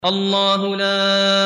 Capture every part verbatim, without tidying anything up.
الله لا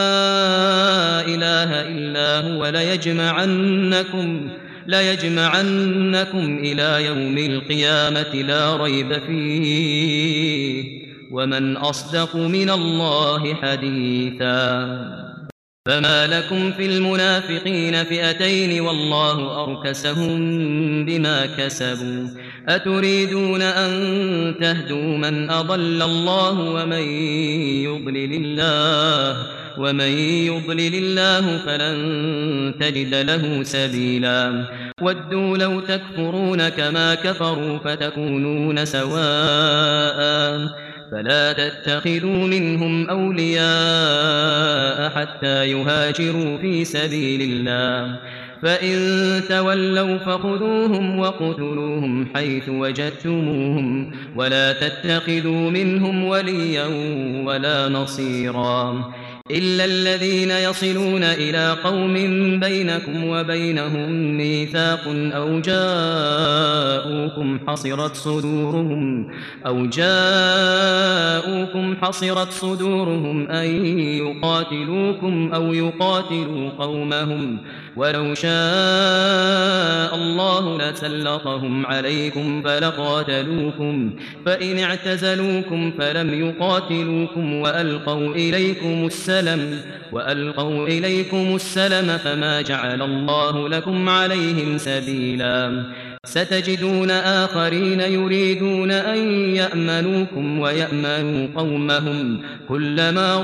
إله إلا هو ليجمعنكم ليجمعنكم إلى يوم القيامة لا ريب فيه ومن أصدق من الله حديثا فما لكم في المنافقين فئتين والله أركسهم بما كسبوا أتريدون أن تهدوا من أضل الله ومن يضلل الله ومن يضلل الله فلن تجد له سبيلا ودوا لو تكفرون كما كفروا فتكونون سواء فلا تتخذوا منهم أولياء حتى يهاجروا في سبيل الله فإن تولوا فخذوهم وقتلوهم حيث وجدتموهم ولا تتخذوا منهم وليا ولا نصيرا إلا الذين يصلون إلى قوم بينكم وبينهم ميثاق أو جاءوكم حصرت صدورهم أو جاءوكم حصرت صدورهم أن يقاتلوكم أو يقاتلوا قومهم ولو شاء الله لسلطهم عليكم فلقاتلوكم فإن اعتزلوكم فلم يقاتلوكم وألقوا إليكم السلام وألقوا إليكم السلم فما جعل الله لكم عليهم سبيلا ستجدون آخرين يريدون أن يأمنوكم ويأمنوا قومهم كلما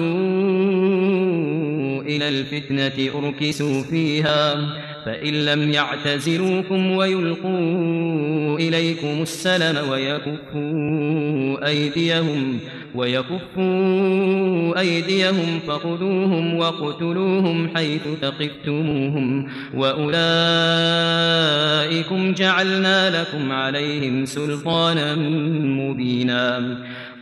ردوا إلى الفتنة أركسوا فيها فإن لم يعتزلوكم ويلقوا إليكم السلم ويكفوا أيديهم ويكفوا أيديهم فخذوهم وقتلوهم حيث ثقفتموهم وأولئكم جعلنا لكم عليهم سلطانا مبينا